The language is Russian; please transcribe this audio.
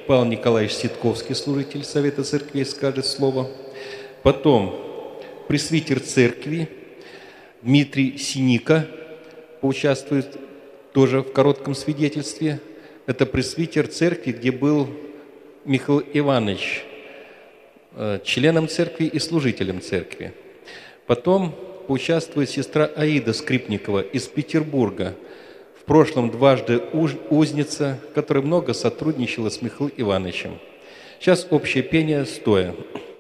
Павел Николаевич Ситковский, служитель Совета Церквей, скажет слово. Потом пресвитер церкви Дмитрий Синика поучаствует тоже в коротком свидетельстве. Это пресвитер церкви, где был Михаил Иванович членом церкви и служителем церкви. Потом поучаствует сестра Аида Скрипникова из Петербурга, в прошлом дважды узница, которая много сотрудничала с Михаилом Ивановичем. Сейчас общее пение стоя.